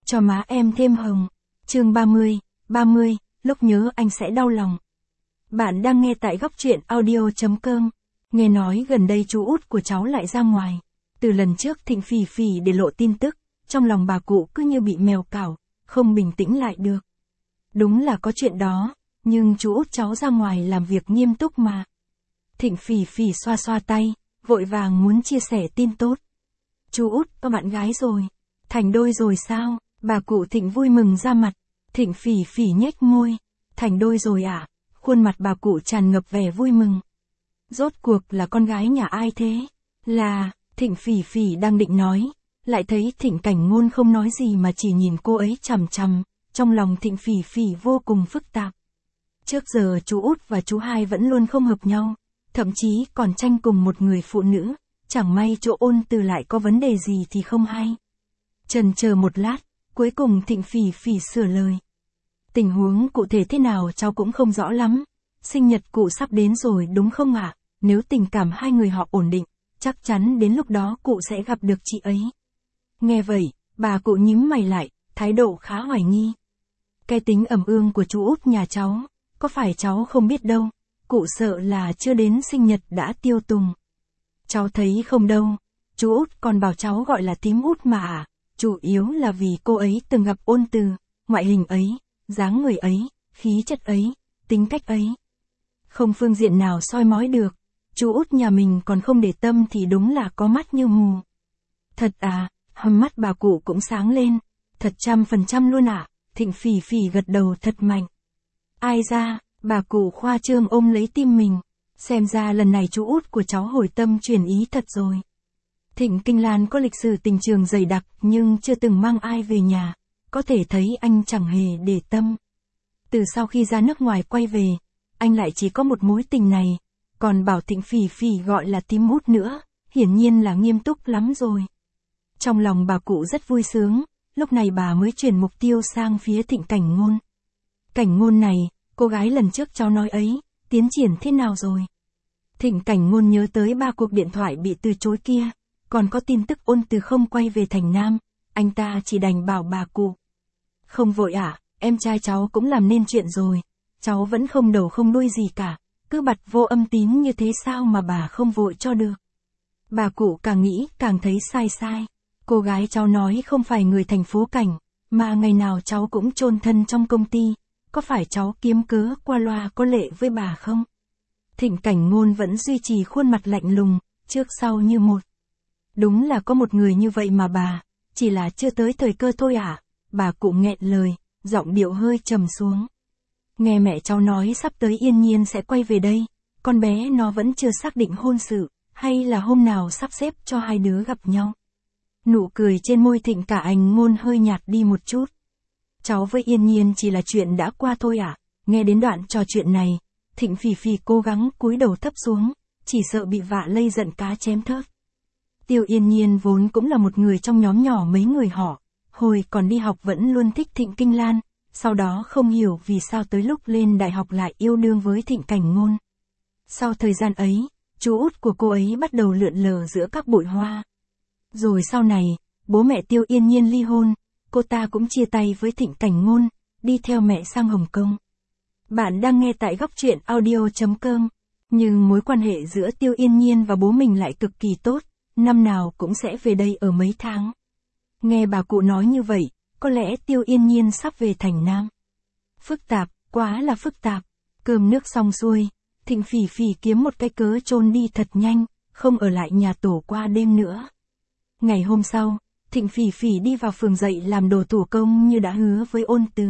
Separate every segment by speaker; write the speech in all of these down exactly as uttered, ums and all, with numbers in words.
Speaker 1: cho má em thêm hồng. Chương ba mươi, ba mươi, lúc nhớ anh sẽ đau lòng. Bạn đang nghe tại góc truyện audio chấm com. Nghe nói gần đây chú út của cháu lại ra ngoài. Từ lần trước Thịnh phì phì để lộ tin tức, trong lòng bà cụ cứ như bị mèo cào, không bình tĩnh lại được. Đúng là có chuyện đó, nhưng chú út cháu ra ngoài làm việc nghiêm túc mà. Thịnh phì phì xoa xoa tay, vội vàng muốn chia sẻ tin tốt. Chú út có bạn gái rồi. Thành đôi rồi sao? Bà cụ Thịnh vui mừng ra mặt. Thịnh phì phì nhếch môi. Thành đôi rồi à? Khuôn mặt bà cụ tràn ngập vẻ vui mừng. Rốt cuộc là con gái nhà ai thế? Là, Thịnh phì phì đang định nói. Lại thấy Thịnh Cảnh Ngôn không nói gì mà chỉ nhìn cô ấy chằm chằm. Trong lòng Thịnh phì phì vô cùng phức tạp. Trước giờ chú út và chú hai vẫn luôn không hợp nhau. Thậm chí còn tranh cùng một người phụ nữ. Chẳng may chỗ Ôn Từ lại có vấn đề gì thì không hay. Chần chờ một lát, cuối cùng Thịnh phì phì sửa lời. Tình huống cụ thể thế nào cháu cũng không rõ lắm. Sinh nhật cụ sắp đến rồi đúng không ạ? Nếu tình cảm hai người họ ổn định, chắc chắn đến lúc đó cụ sẽ gặp được chị ấy. Nghe vậy, bà cụ nhíu mày lại, thái độ khá hoài nghi. Cái tính ẩm ương của chú út nhà cháu, có phải cháu không biết đâu, cụ sợ là chưa đến sinh nhật đã tiêu tùng. Cháu thấy không đâu, chú út còn bảo cháu gọi là tím út mà à, chủ yếu là vì cô ấy từng gặp Ôn Từ, ngoại hình ấy, dáng người ấy, khí chất ấy, tính cách ấy. Không phương diện nào soi mói được, chú út nhà mình còn không để tâm thì đúng là có mắt như mù. Thật à, hầm mắt bà cụ cũng sáng lên, thật trăm phần trăm luôn à, Thịnh phì phì gật đầu thật mạnh. Ai ra, bà cụ khoa trương ôm lấy tim mình, xem ra lần này chú út của cháu hồi tâm chuyển ý thật rồi. Thịnh Kinh Lan có lịch sử tình trường dày đặc nhưng chưa từng mang ai về nhà, có thể thấy anh chẳng hề để tâm. Từ sau khi ra nước ngoài quay về, anh lại chỉ có một mối tình này, còn bảo Thịnh phì phì gọi là tím út nữa, hiển nhiên là nghiêm túc lắm rồi. Trong lòng bà cụ rất vui sướng, lúc này bà mới chuyển mục tiêu sang phía Thịnh Cảnh Ngôn. Cảnh Ngôn này, cô gái lần trước cháu nói ấy, tiến triển thế nào rồi? Thịnh Cảnh Ngôn nhớ tới ba cuộc điện thoại bị từ chối kia, còn có tin tức Ôn Từ không quay về thành Nam, anh ta chỉ đành bảo bà cụ. Không vội à, em trai cháu cũng làm nên chuyện rồi, cháu vẫn không đầu không đuôi gì cả, cứ bặt vô âm tín như thế sao mà bà không vội cho được. Bà cụ càng nghĩ càng thấy sai sai, cô gái cháu nói không phải người thành phố Cảnh, mà ngày nào cháu cũng chôn thân trong công ty, có phải cháu kiếm cớ qua loa có lệ với bà không? Thịnh Cảnh Ngôn vẫn duy trì khuôn mặt lạnh lùng, trước sau như một. Đúng là có một người như vậy mà bà, chỉ là chưa tới thời cơ thôi à, bà cụ nghẹn lời, giọng điệu hơi trầm xuống. Nghe mẹ cháu nói sắp tới Yên Nhiên sẽ quay về đây, con bé nó vẫn chưa xác định hôn sự, hay là hôm nào sắp xếp cho hai đứa gặp nhau. Nụ cười trên môi Thịnh Cả Anh Ngôn hơi nhạt đi một chút. Cháu với Yên Nhiên chỉ là chuyện đã qua thôi à, nghe đến đoạn trò chuyện này, Thịnh phì phì cố gắng cúi đầu thấp xuống, chỉ sợ bị vạ lây giận cá chém thớt. Tiêu Yên Nhiên vốn cũng là một người trong nhóm nhỏ mấy người họ, hồi còn đi học vẫn luôn thích Thịnh Kinh Lan, sau đó không hiểu vì sao tới lúc lên đại học lại yêu đương với Thịnh Cảnh Ngôn. Sau thời gian ấy, chú út của cô ấy bắt đầu lượn lờ giữa các bụi hoa. Rồi sau này, bố mẹ Tiêu Yên Nhiên ly hôn, cô ta cũng chia tay với Thịnh Cảnh Ngôn, đi theo mẹ sang Hồng Kông. Bạn đang nghe tại góc truyện audio chấm com, nhưng mối quan hệ giữa Tiêu Yên Nhiên và bố mình lại cực kỳ tốt, năm nào cũng sẽ về đây ở mấy tháng. Nghe bà cụ nói như vậy, có lẽ Tiêu Yên Nhiên sắp về thành Nam. Phức tạp, quá là phức tạp. Cơm nước xong xuôi, Thịnh phì phì kiếm một cái cớ trốn đi thật nhanh, không ở lại nhà tổ qua đêm nữa. Ngày hôm sau, Thịnh phì phì đi vào phường dậy làm đồ thủ công như đã hứa với Ôn Từ.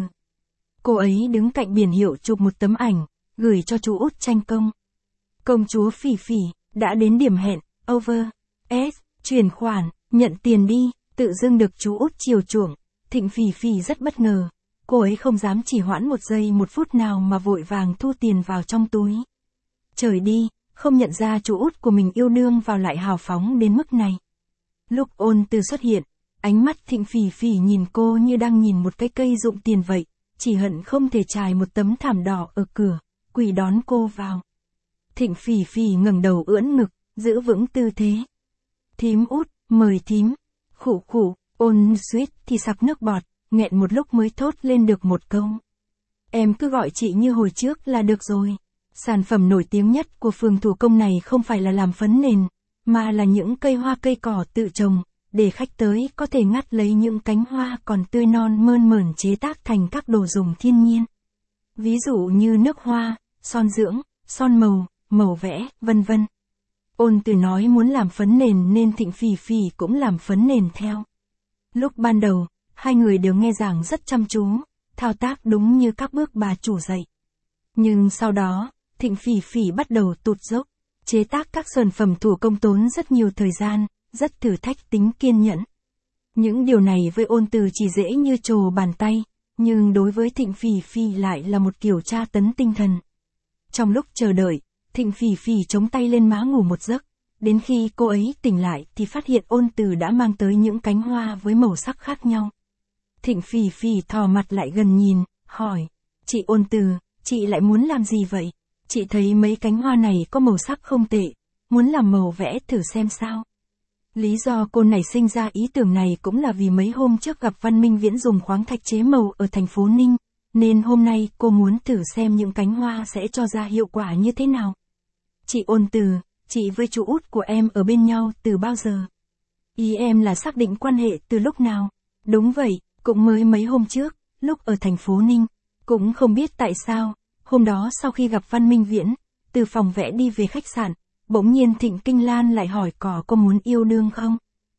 Speaker 1: Cô ấy đứng cạnh biển hiệu chụp một tấm ảnh, gửi cho chú út tranh công. Công chúa phì phì, đã đến điểm hẹn, over, s, chuyển khoản, nhận tiền đi, tự dưng được chú út chiều chuộng. Thịnh phì phì rất bất ngờ, cô ấy không dám chỉ hoãn một giây một phút nào mà vội vàng thu tiền vào trong túi. Trời đi, không nhận ra chú út của mình yêu đương vào lại hào phóng đến mức này. Lúc Ôn Từ xuất hiện, ánh mắt Thịnh phì phì nhìn cô như đang nhìn một cái cây rụng tiền vậy, chỉ hận không thể trải một tấm thảm đỏ ở cửa, quỳ đón cô vào. Thịnh phì phì ngẩng đầu ưỡn ngực, giữ vững tư thế. Thím út, mời thím. Khụ khụ, Ôn suýt thì sặc nước bọt, nghẹn một lúc mới thốt lên được một câu. Em cứ gọi chị như hồi trước là được rồi. Sản phẩm nổi tiếng nhất của phường thủ công này không phải là làm phấn nền, mà là những cây hoa cây cỏ tự trồng, để khách tới có thể ngắt lấy những cánh hoa còn tươi non mơn mởn chế tác thành các đồ dùng thiên nhiên. Ví dụ như nước hoa, son dưỡng, son màu, màu vẽ, vân vân. Ôn Từ nói muốn làm phấn nền nên Thịnh Phỉ Phỉ cũng làm phấn nền theo. Lúc ban đầu, hai người đều nghe giảng rất chăm chú, thao tác đúng như các bước bà chủ dạy. Nhưng sau đó, Thịnh Phỉ Phỉ bắt đầu tụt dốc, chế tác các sản phẩm thủ công tốn rất nhiều thời gian, rất thử thách tính kiên nhẫn. Những điều này với Ôn Từ chỉ dễ như trồ bàn tay, nhưng đối với Thịnh Phỉ Phỉ lại là một kiểu tra tấn tinh thần. Trong lúc chờ đợi, Thịnh Phỉ Phỉ chống tay lên má ngủ một giấc, đến khi cô ấy tỉnh lại thì phát hiện Ôn Từ đã mang tới những cánh hoa với màu sắc khác nhau. Thịnh Phỉ Phỉ thò mặt lại gần nhìn, hỏi, chị Ôn Từ, chị lại muốn làm gì vậy? Chị thấy mấy cánh hoa này có màu sắc không tệ, muốn làm màu vẽ thử xem sao. Lý do cô nảy sinh ra ý tưởng này cũng là vì mấy hôm trước gặp Văn Minh Viễn dùng khoáng thạch chế màu ở thành phố Ninh, nên hôm nay cô muốn thử xem những cánh hoa sẽ cho ra hiệu quả như thế nào. Chị Ôn Từ, chị với chú út của em ở bên nhau từ bao giờ? Ý em là xác định quan hệ từ lúc nào? Đúng vậy, cũng mới mấy hôm trước, lúc ở thành phố Ninh. Cũng không biết tại sao, hôm đó sau khi gặp Văn Minh Viễn, từ phòng vẽ đi về khách sạn, bỗng nhiên Thịnh Kinh Lan lại hỏi có có muốn yêu đương không?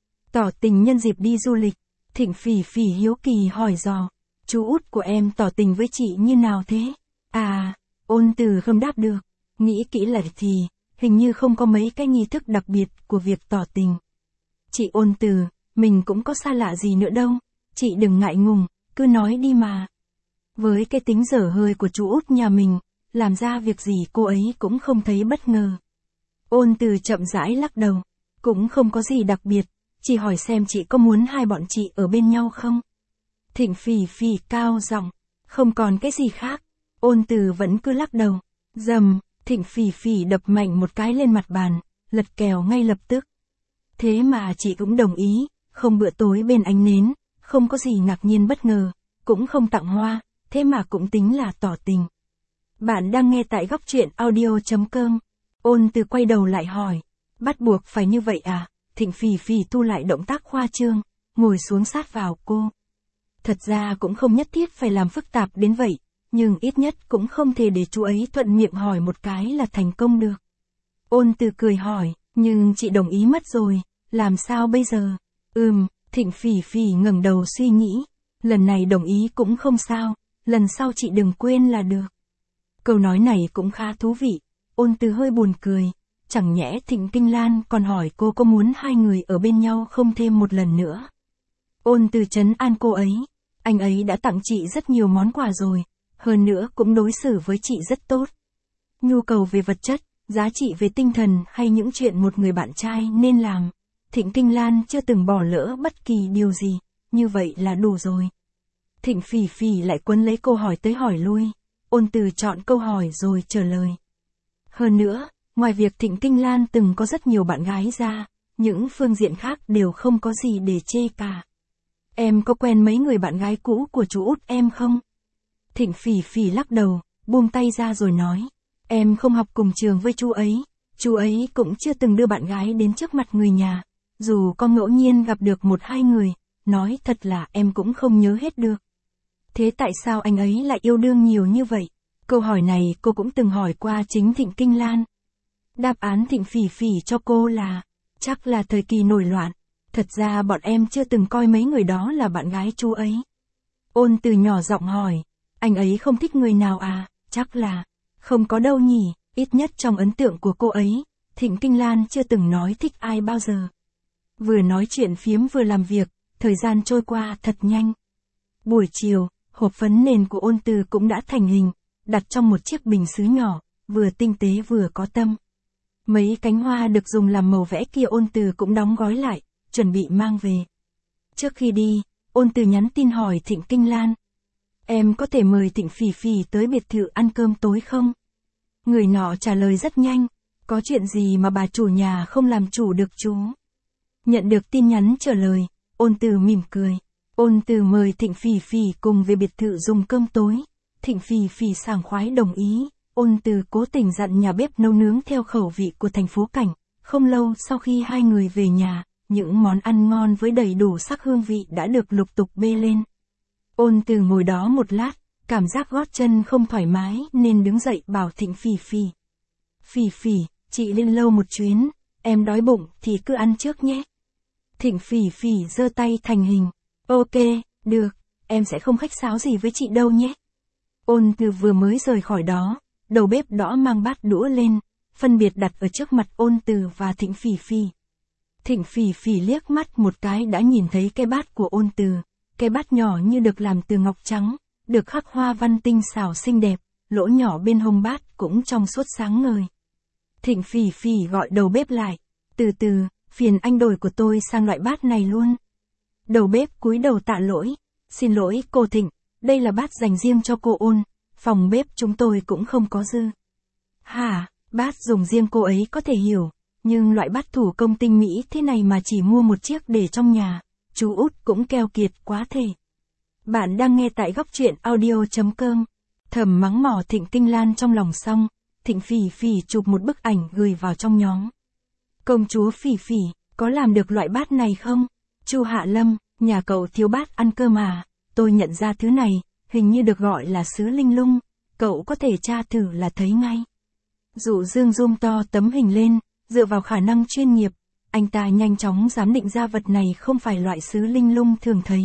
Speaker 1: Tỏ tình nhân dịp đi du lịch, Thịnh Phỉ Phỉ hiếu kỳ hỏi dò, chú út của em tỏ tình với chị như nào thế? À, Ôn Từ không đáp được, nghĩ kỹ lại thì, hình như không có mấy cái nghi thức đặc biệt của việc tỏ tình. Chị Ôn Từ, mình cũng có xa lạ gì nữa đâu, chị đừng ngại ngùng, cứ nói đi mà. Với cái tính dở hơi của chú út nhà mình, làm ra việc gì cô ấy cũng không thấy bất ngờ. Ôn Từ chậm rãi lắc đầu, cũng không có gì đặc biệt, chỉ hỏi xem chị có muốn hai bọn chị ở bên nhau không? Thịnh Phỉ Phỉ cao giọng, không còn cái gì khác. Ôn Từ vẫn cứ lắc đầu. Dầm, Thịnh Phỉ Phỉ đập mạnh một cái lên mặt bàn, lật kèo ngay lập tức. Thế mà chị cũng đồng ý, không bữa tối bên ánh nến, không có gì ngạc nhiên bất ngờ, cũng không tặng hoa, thế mà cũng tính là tỏ tình. Bạn đang nghe tại góc truyện audio chấm com. Ôn Từ quay đầu lại hỏi, bắt buộc phải như vậy à? Thịnh Phỉ Phỉ thu lại động tác khoa trương, ngồi xuống sát vào cô. Thật ra cũng không nhất thiết phải làm phức tạp đến vậy, nhưng ít nhất cũng không thể để chú ấy thuận miệng hỏi một cái là thành công được. Ôn Từ cười hỏi, nhưng chị đồng ý mất rồi, làm sao bây giờ? Ừm, Thịnh Phỉ Phỉ ngẩng đầu suy nghĩ, lần này đồng ý cũng không sao, lần sau chị đừng quên là được. Câu nói này cũng khá thú vị. Ôn Từ hơi buồn cười, chẳng nhẽ Thịnh Kinh Lan còn hỏi cô có muốn hai người ở bên nhau không thêm một lần nữa. Ôn Từ trấn an cô ấy, anh ấy đã tặng chị rất nhiều món quà rồi, hơn nữa cũng đối xử với chị rất tốt. Nhu cầu về vật chất, giá trị về tinh thần hay những chuyện một người bạn trai nên làm, Thịnh Kinh Lan chưa từng bỏ lỡ bất kỳ điều gì, như vậy là đủ rồi. Thịnh Phỉ Phỉ lại quấn lấy cô hỏi tới hỏi lui, Ôn Từ chọn câu hỏi rồi trả lời. Hơn nữa, ngoài việc Thịnh Kinh Lan từng có rất nhiều bạn gái ra, những phương diện khác đều không có gì để chê cả. Em có quen mấy người bạn gái cũ của chú út em không? Thịnh Phỉ Phỉ lắc đầu, buông tay ra rồi nói, em không học cùng trường với chú ấy, chú ấy cũng chưa từng đưa bạn gái đến trước mặt người nhà, dù có ngẫu nhiên gặp được một hai người, nói thật là em cũng không nhớ hết được. Thế tại sao anh ấy lại yêu đương nhiều như vậy? Câu hỏi này cô cũng từng hỏi qua chính Thịnh Kinh Lan. Đáp án Thịnh Phỉ Phỉ cho cô là, chắc là thời kỳ nổi loạn. Thật ra bọn em chưa từng coi mấy người đó là bạn gái chú ấy. Ôn Từ nhỏ giọng hỏi, anh ấy không thích người nào à? Chắc là, không có đâu nhỉ, ít nhất trong ấn tượng của cô ấy, Thịnh Kinh Lan chưa từng nói thích ai bao giờ. Vừa nói chuyện phiếm vừa làm việc, thời gian trôi qua thật nhanh. Buổi chiều, hộp phấn nền của Ôn Từ cũng đã thành hình, đặt trong một chiếc bình sứ nhỏ, vừa tinh tế vừa có tâm. Mấy cánh hoa được dùng làm màu vẽ kia Ôn Từ cũng đóng gói lại, chuẩn bị mang về. Trước khi đi, Ôn Từ nhắn tin hỏi Thịnh Kinh Lan. Em có thể mời Thịnh Phỉ Phỉ tới biệt thự ăn cơm tối không? Người nọ trả lời rất nhanh, có chuyện gì mà bà chủ nhà không làm chủ được chú? Nhận được tin nhắn trả lời, Ôn Từ mỉm cười. Ôn Từ mời Thịnh Phỉ Phỉ cùng về biệt thự dùng cơm tối. Thịnh Phỉ Phỉ sảng khoái đồng ý. Ôn Từ cố tình dặn nhà bếp nấu nướng theo khẩu vị của thành phố Cảnh. Không lâu sau khi hai người về nhà, những món ăn ngon với đầy đủ sắc hương vị đã được lục tục bê lên. Ôn Từ ngồi đó một lát, cảm giác gót chân không thoải mái nên đứng dậy bảo Thịnh Phỉ Phỉ. Phỉ Phỉ, chị lên lâu một chuyến, em đói bụng thì cứ ăn trước nhé. Thịnh Phỉ Phỉ giơ tay thành hình. Ok, được, em sẽ không khách sáo gì với chị đâu nhé. Ôn Từ vừa mới rời khỏi đó, đầu bếp đõ mang bát đũa lên, phân biệt đặt ở trước mặt Ôn Từ và Thịnh Phỉ Phỉ. Thịnh Phỉ Phỉ liếc mắt một cái đã nhìn thấy cái bát của Ôn Từ, cái bát nhỏ như được làm từ ngọc trắng, được khắc hoa văn tinh xảo xinh đẹp, lỗ nhỏ bên hông bát cũng trong suốt sáng ngời. Thịnh Phỉ Phỉ gọi đầu bếp lại, từ từ, phiền anh đổi của tôi sang loại bát này luôn. Đầu bếp cúi đầu tạ lỗi, xin lỗi cô Thịnh, đây là bát dành riêng cho cô Ôn, phòng bếp chúng tôi cũng không có dư. Hả, bát dùng riêng cô ấy có thể hiểu, nhưng loại bát thủ công tinh mỹ thế này mà chỉ mua một chiếc để trong nhà, chú út cũng keo kiệt quá thể. Bạn đang nghe tại góc truyện audio chấm com. Thầm mắng mỏ Thịnh Kinh Lan trong lòng xong, Thịnh Phỉ Phỉ chụp một bức ảnh gửi vào trong nhóm. Công chúa Phỉ Phỉ, có làm được loại bát này không? Chu Hạ Lâm, nhà cậu thiếu bát ăn cơm à? Tôi nhận ra thứ này, hình như được gọi là sứ linh lung, cậu có thể tra thử là thấy ngay. Dụ Dương zoom to tấm hình lên, dựa vào khả năng chuyên nghiệp, anh ta nhanh chóng giám định ra vật này không phải loại sứ linh lung thường thấy.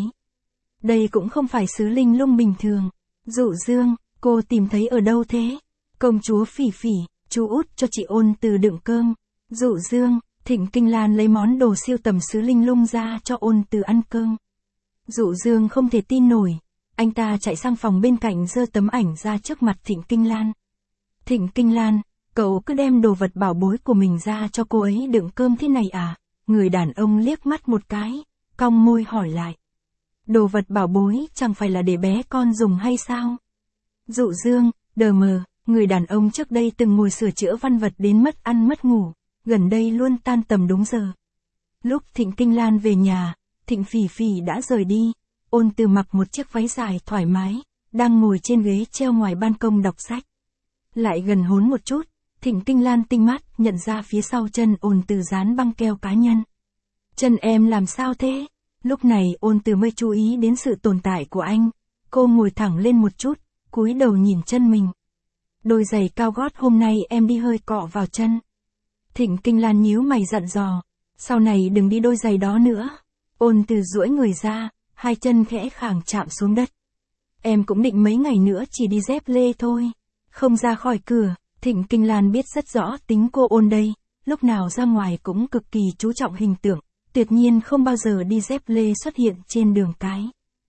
Speaker 1: Đây cũng không phải sứ linh lung bình thường. Dụ Dương, cô tìm thấy ở đâu thế? Công chúa Phỉ Phỉ, chú út cho chị Ôn Từ đựng cơm. Dụ Dương, Thịnh Kinh Lan lấy món đồ siêu tầm sứ linh lung ra cho Ôn Từ ăn cơm. Dụ Dương không thể tin nổi, anh ta chạy sang phòng bên cạnh giơ tấm ảnh ra trước mặt Thịnh Kinh Lan. Thịnh Kinh Lan, cậu cứ đem đồ vật bảo bối của mình ra cho cô ấy đựng cơm thế này à? Người đàn ông liếc mắt một cái, cong môi hỏi lại. Đồ vật bảo bối chẳng phải là để bé con dùng hay sao? Dụ Dương, đờ mờ, người đàn ông trước đây từng ngồi sửa chữa văn vật đến mất ăn mất ngủ, gần đây luôn tan tầm đúng giờ. Lúc Thịnh Kinh Lan về nhà, Thịnh Phỉ Phỉ đã rời đi, Ôn Từ mặc một chiếc váy dài thoải mái, đang ngồi trên ghế treo ngoài ban công đọc sách. Lại gần hốn một chút, Thịnh Kinh Lan tinh mắt nhận ra phía sau chân Ôn Từ dán băng keo cá nhân. Chân em làm sao thế? Lúc này Ôn Từ mới chú ý đến sự tồn tại của anh, cô ngồi thẳng lên một chút, cúi đầu nhìn chân mình. Đôi giày cao gót hôm nay em đi hơi cọ vào chân. Thịnh Kinh Lan nhíu mày dặn dò, sau này đừng đi đôi giày đó nữa. Ôn Từ duỗi người ra, hai chân khẽ khàng chạm xuống đất. Em cũng định mấy ngày nữa chỉ đi dép lê thôi, không ra khỏi cửa. Thịnh Kinh Lan biết rất rõ tính cô Ôn đây, lúc nào ra ngoài cũng cực kỳ chú trọng hình tượng, tuyệt nhiên không bao giờ đi dép lê xuất hiện trên đường cái.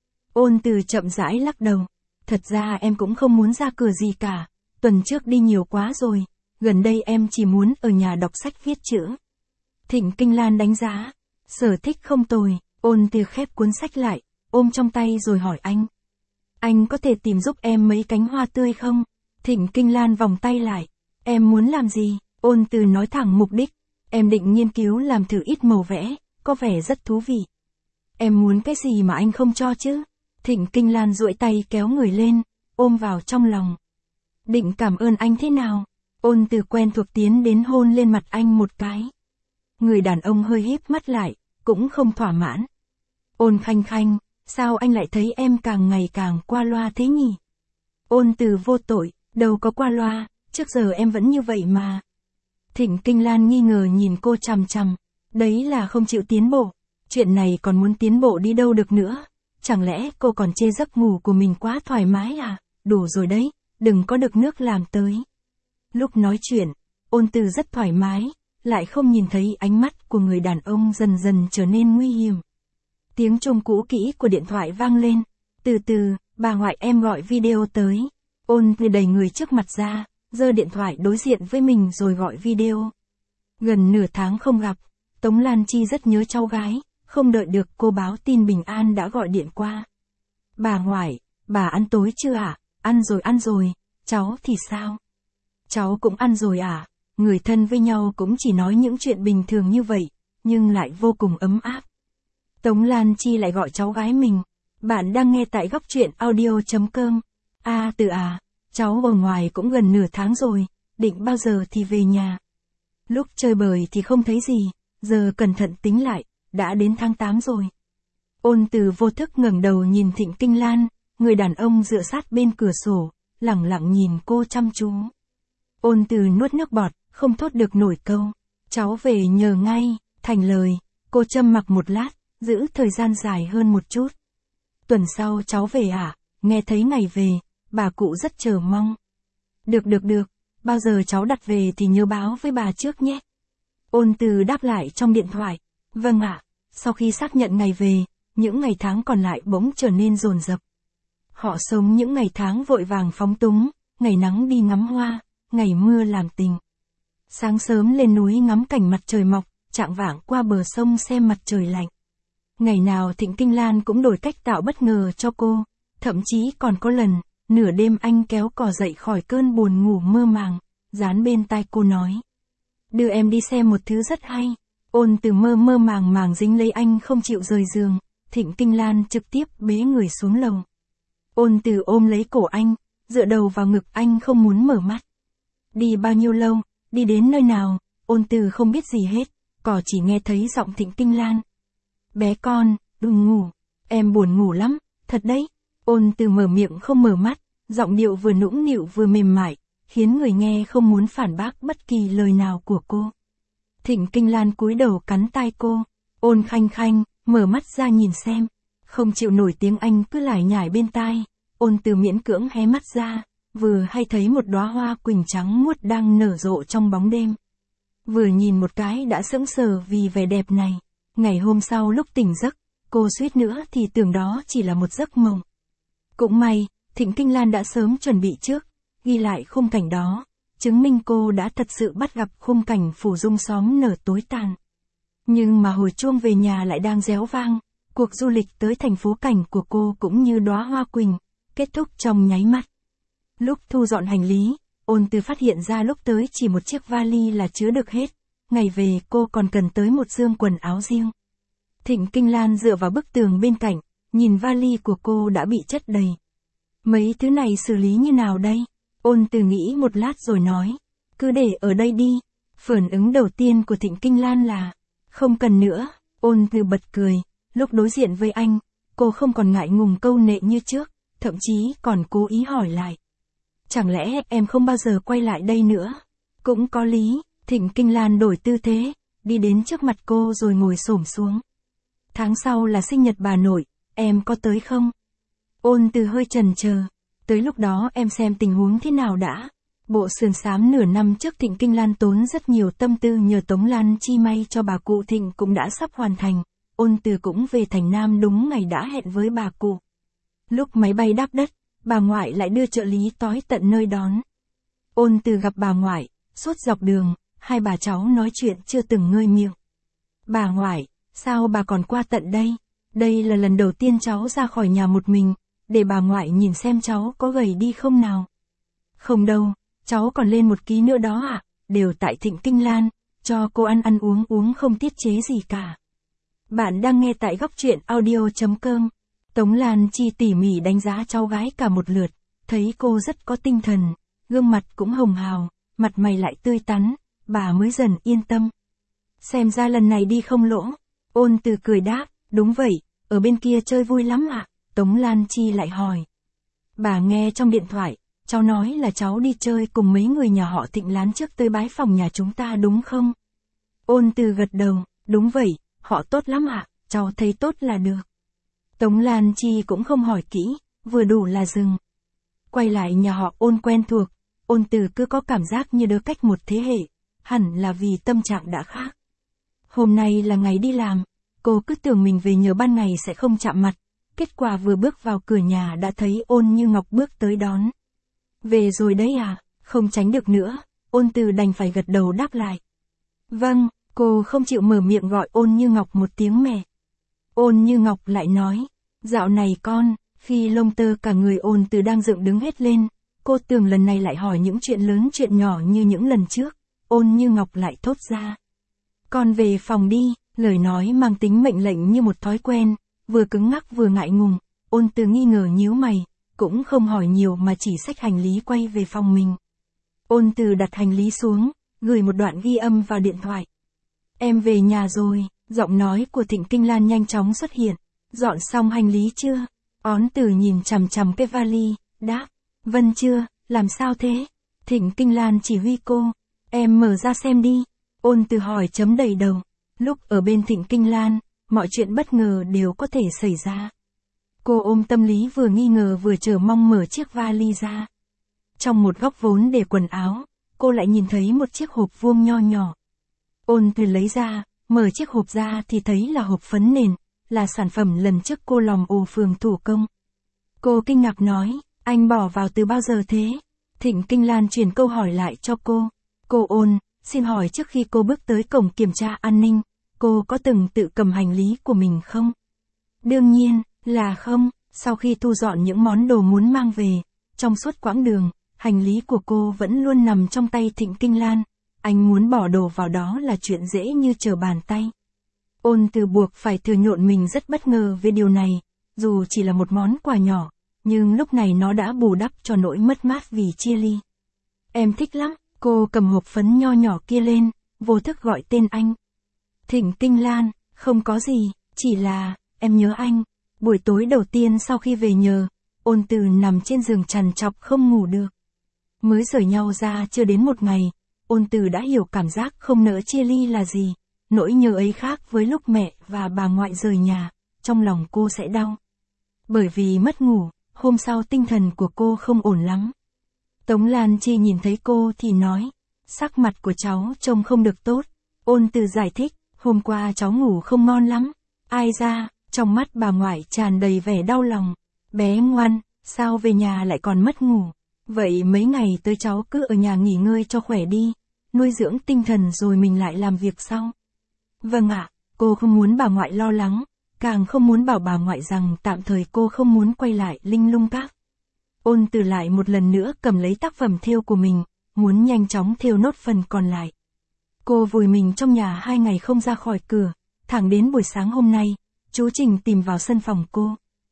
Speaker 1: Ôn Từ chậm rãi lắc đầu, thật ra em cũng không muốn ra cửa gì cả, tuần trước đi nhiều quá rồi, gần đây em chỉ muốn ở nhà đọc sách viết chữ. Thịnh Kinh Lan đánh giá, sở thích không tồi. Ôn Từ khép cuốn sách lại, ôm trong tay rồi hỏi anh. Anh có thể tìm giúp em mấy cánh hoa tươi không? Thịnh Kinh Lan vòng tay lại. Em muốn làm gì? Ôn Từ nói thẳng mục đích. Em định nghiên cứu làm thử ít màu vẽ, có vẻ rất thú vị. Em muốn cái gì mà anh không cho chứ? Thịnh Kinh Lan duỗi tay kéo người lên, ôm vào trong lòng. Định cảm ơn anh thế nào? Ôn Từ quen thuộc tiến đến hôn lên mặt anh một cái. Người đàn ông hơi híp mắt lại, cũng không thỏa mãn. Ôn Khanh Khanh, sao anh lại thấy em càng ngày càng qua loa thế nhỉ? Ôn Từ vô tội, đâu có qua loa, trước giờ em vẫn như vậy mà. Thịnh Kinh Lan nghi ngờ nhìn cô chằm chằm, đấy là không chịu tiến bộ, chuyện này còn muốn tiến bộ đi đâu được nữa, chẳng lẽ cô còn chê giấc ngủ của mình quá thoải mái à? Đủ rồi đấy, đừng có đực nước làm tới. Lúc nói chuyện, Ôn Từ rất thoải mái, lại không nhìn thấy ánh mắt của người đàn ông dần dần trở nên nguy hiểm. Tiếng chuông cũ kỹ của điện thoại vang lên, từ từ, bà ngoại em gọi video tới. Ôn Từ đẩy người trước mặt ra, giơ điện thoại đối diện với mình rồi gọi video. Gần nửa tháng không gặp, Tống Lan Chi rất nhớ cháu gái, không đợi được cô báo tin bình an đã gọi điện qua. Bà ngoại, bà ăn tối chưa ạ? À? Ăn rồi ăn rồi, cháu thì sao? Cháu cũng ăn rồi ạ. À? Người thân với nhau cũng chỉ nói những chuyện bình thường như vậy, nhưng lại vô cùng ấm áp. Tống Lan Chi lại gọi cháu gái mình, Bạn đang nghe tại góc truyện audio.com. À từ à, cháu ở ngoài cũng gần nửa tháng rồi, định bao giờ thì về nhà. Lúc chơi bời thì không thấy gì, giờ cẩn thận tính lại, đã đến tháng tám rồi. Ôn Từ vô thức ngẩng đầu nhìn Thịnh Kinh Lan, người đàn ông dựa sát bên cửa sổ, lẳng lặng nhìn cô chăm chú. Ôn Từ nuốt nước bọt, không thốt được nổi câu. Cháu về nhờ ngay, thành lời, cô châm mặc một lát, giữ thời gian dài hơn một chút. Tuần sau cháu về à, nghe thấy ngày về, bà cụ rất chờ mong. Được được được, bao giờ cháu đặt về thì nhớ báo với bà trước nhé. Ôn Từ đáp lại trong điện thoại, vâng ạ. Sau khi xác nhận ngày về, những ngày tháng còn lại bỗng trở nên dồn dập. Họ sống những ngày tháng vội vàng phóng túng, ngày nắng đi ngắm hoa, ngày mưa làm tình. Sáng sớm lên núi ngắm cảnh mặt trời mọc, chạng vạng qua bờ sông xem mặt trời lạnh. Ngày nào Thịnh Kinh Lan cũng đổi cách tạo bất ngờ cho cô, thậm chí còn có lần, nửa đêm anh kéo cò dậy khỏi cơn buồn ngủ mơ màng, dán bên tai cô nói. Đưa em đi xem một thứ rất hay. Ôn Từ mơ mơ màng màng dính lấy anh không chịu rời giường, Thịnh Kinh Lan trực tiếp bế người xuống lầu. Ôn Từ ôm lấy cổ anh, dựa đầu vào ngực anh không muốn mở mắt. Đi bao nhiêu lâu, đi đến nơi nào, Ôn Từ không biết gì hết, cỏ chỉ nghe thấy giọng Thịnh Kinh Lan. Bé con, đừng ngủ, em buồn ngủ lắm, thật đấy. Ôn Từ mở miệng không mở mắt, giọng điệu vừa nũng nịu vừa mềm mại, khiến người nghe không muốn phản bác bất kỳ lời nào của cô. Thịnh Kinh Lan cúi đầu cắn tai cô, Ôn Khanh Khanh, mở mắt ra nhìn xem, không chịu nổi tiếng anh cứ lải nhải bên tai. Ôn Từ miễn cưỡng hé mắt ra, vừa hay thấy một đóa hoa quỳnh trắng muốt đang nở rộ trong bóng đêm. Vừa nhìn một cái đã sững sờ vì vẻ đẹp này. Ngày hôm sau lúc tỉnh giấc, cô suýt nữa thì tưởng đó chỉ là một giấc mộng. Cũng may, Thịnh Kinh Lan đã sớm chuẩn bị trước, ghi lại khung cảnh đó, chứng minh cô đã thật sự bắt gặp khung cảnh phủ dung xóm nở tối tàn. Nhưng mà hồi chuông về nhà lại đang réo vang, cuộc du lịch tới thành phố cảnh của cô cũng như đóa hoa quỳnh, kết thúc trong nháy mắt. Lúc thu dọn hành lý, Ôn Từ phát hiện ra lúc tới chỉ một chiếc vali là chứa được hết, ngày về cô còn cần tới một dương quần áo riêng. Thịnh Kinh Lan dựa vào bức tường bên cạnh, nhìn vali của cô đã bị chất đầy. Mấy thứ này xử lý như nào đây? Ôn Từ nghĩ một lát rồi nói, cứ để ở đây đi. Phản ứng đầu tiên của Thịnh Kinh Lan là, không cần nữa. Ôn Từ bật cười, lúc đối diện với anh, cô không còn ngại ngùng câu nệ như trước, thậm chí còn cố ý hỏi lại. Chẳng lẽ em không bao giờ quay lại đây nữa? Cũng có lý. Thịnh Kinh Lan đổi tư thế, đi đến trước mặt cô rồi ngồi xổm xuống. Tháng sau là sinh nhật bà nội, em có tới không? Ôn Từ hơi chần chờ, tới lúc đó em xem tình huống thế nào đã. Bộ sườn xám nửa năm trước Thịnh Kinh Lan tốn rất nhiều tâm tư nhờ Tống Lan chi may cho bà cụ Thịnh cũng đã sắp hoàn thành. Ôn Từ cũng về thành Nam đúng ngày đã hẹn với bà cụ. Lúc máy bay đáp đất, bà ngoại lại đưa trợ lý tới tận nơi đón. Ôn Từ gặp bà ngoại, suốt dọc đường, hai bà cháu nói chuyện chưa từng ngơi miệng. Bà ngoại, sao bà còn qua tận đây? Đây là lần đầu tiên cháu ra khỏi nhà một mình, để bà ngoại nhìn xem cháu có gầy đi không nào. Không đâu, cháu còn lên một ký nữa đó ạ, à? Đều tại Thịnh Kinh Lan, cho cô ăn ăn uống uống không tiết chế gì cả. Bạn đang nghe tại góc truyện audio.com. Tống Lan Chi tỉ mỉ đánh giá cháu gái cả một lượt, thấy cô rất có tinh thần, gương mặt cũng hồng hào, mặt mày lại tươi tắn, bà mới dần yên tâm. Xem ra lần này đi không lỗ. Ôn Từ cười đáp, đúng vậy, ở bên kia chơi vui lắm ạ. À? Tống Lan Chi lại hỏi. Bà nghe trong điện thoại, cháu nói là cháu đi chơi cùng mấy người nhà họ Thịnh lán trước tới bái phòng nhà chúng ta đúng không? Ôn Từ gật đầu, đúng vậy, họ tốt lắm ạ, à? Cháu thấy tốt là được. Tống Lan Chi cũng không hỏi kỹ, vừa đủ là dừng. Quay lại nhà họ Ôn quen thuộc, Ôn Từ cứ có cảm giác như đỡ cách một thế hệ, hẳn là vì tâm trạng đã khác. Hôm nay là ngày đi làm, cô cứ tưởng mình về nhờ ban ngày sẽ không chạm mặt, kết quả vừa bước vào cửa nhà đã thấy Ôn Như Ngọc bước tới đón. Về rồi đấy à, không tránh được nữa, Ôn Từ đành phải gật đầu đáp lại. Vâng, cô không chịu mở miệng gọi Ôn Như Ngọc một tiếng mẹ. Ôn Như Ngọc lại nói, dạo này con, khi lông tơ cả người Ôn Từ đang dựng đứng hết lên, cô tưởng lần này lại hỏi những chuyện lớn chuyện nhỏ như những lần trước, Ôn Như Ngọc lại thốt ra. Con về phòng đi, lời nói mang tính mệnh lệnh như một thói quen, vừa cứng ngắc vừa ngại ngùng, Ôn Từ nghi ngờ nhíu mày, cũng không hỏi nhiều mà chỉ xách hành lý quay về phòng mình. Ôn Từ đặt hành lý xuống, gửi một đoạn ghi âm vào điện thoại. Em về nhà rồi, giọng nói của Thịnh Kinh Lan nhanh chóng xuất hiện. Dọn xong hành lý chưa? Ón Từ nhìn chằm chằm cái vali, đáp. Vân chưa, làm sao thế? Thịnh Kinh Lan chỉ huy cô. Em mở ra xem đi. Ôn Từ hỏi chấm đầy đầu. Lúc ở bên Thịnh Kinh Lan, mọi chuyện bất ngờ đều có thể xảy ra. Cô ôm tâm lý vừa nghi ngờ vừa chờ mong mở chiếc vali ra. Trong một góc vốn để quần áo, cô lại nhìn thấy một chiếc hộp vuông nho nhỏ. Ôn Từ lấy ra, mở chiếc hộp ra thì thấy là hộp phấn nền, là sản phẩm lần trước cô lòm ồ phường thủ công. Cô kinh ngạc nói, anh bỏ vào từ bao giờ thế? Thịnh Kinh Lan truyền câu hỏi lại cho cô. Cô Ôn, xin hỏi trước khi cô bước tới cổng kiểm tra an ninh, cô có từng tự cầm hành lý của mình không? Đương nhiên, là không. Sau khi thu dọn những món đồ muốn mang về, trong suốt quãng đường, hành lý của cô vẫn luôn nằm trong tay Thịnh Kinh Lan. Anh muốn bỏ đồ vào đó là chuyện dễ như trở bàn tay. Ôn Từ buộc phải thừa nhận mình rất bất ngờ về điều này, dù chỉ là một món quà nhỏ, nhưng lúc này nó đã bù đắp cho nỗi mất mát vì chia ly. Em thích lắm, cô cầm hộp phấn nho nhỏ kia lên, vô thức gọi tên anh. Thịnh Kinh Lan, không có gì, chỉ là, em nhớ anh. Buổi tối đầu tiên sau khi về nhờ, Ôn Từ nằm trên giường trằn trọc không ngủ được. Mới rời nhau ra chưa đến một ngày, Ôn Từ đã hiểu cảm giác không nỡ chia ly là gì. Nỗi nhớ ấy khác với lúc mẹ và bà ngoại rời nhà, trong lòng cô sẽ đau. Bởi vì mất ngủ, hôm sau tinh thần của cô không ổn lắm. Tống Lan Chi nhìn thấy cô thì nói, sắc mặt của cháu trông không được tốt. Ôn Từ giải thích, hôm qua cháu ngủ không ngon lắm. Ai ra, trong mắt bà ngoại tràn đầy vẻ đau lòng. Bé ngoan, sao về nhà lại còn mất ngủ? Vậy mấy ngày tới cháu cứ ở nhà nghỉ ngơi cho khỏe đi, nuôi dưỡng tinh thần rồi mình lại làm việc sau. Vâng ạ, cô không muốn bà ngoại lo lắng, càng không muốn bảo bà ngoại rằng tạm thời cô không muốn quay lại Linh Lung Các. Ôn Từ lại một lần nữa cầm lấy tác phẩm thêu của mình, muốn nhanh chóng thêu nốt phần còn lại. Cô vùi mình trong nhà hai ngày không ra khỏi cửa, thẳng đến buổi sáng hôm nay, chú Trình tìm vào sân phòng cô.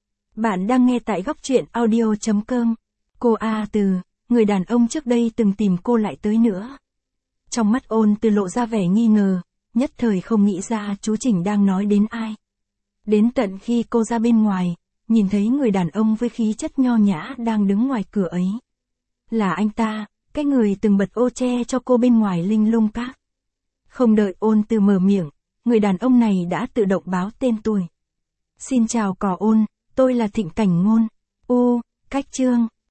Speaker 1: Bạn đang nghe tại góc truyện audio chấm com. Cô A Từ, người đàn ông trước đây từng tìm cô lại tới nữa. Trong mắt Ôn Từ lộ ra vẻ nghi ngờ, nhất thời không nghĩ ra chú Trình đang nói đến ai. Đến tận khi cô ra bên ngoài, nhìn thấy người đàn ông với khí chất nho nhã đang đứng ngoài cửa ấy. Là anh ta, cái người từng bật ô che cho cô bên ngoài Linh Lung Các. Không đợi Ôn Từ mở miệng, người đàn ông này đã tự động báo tên tuổi. Xin chào cỏ Ôn, tôi là Thịnh Cảnh Ngôn. U, cách chương,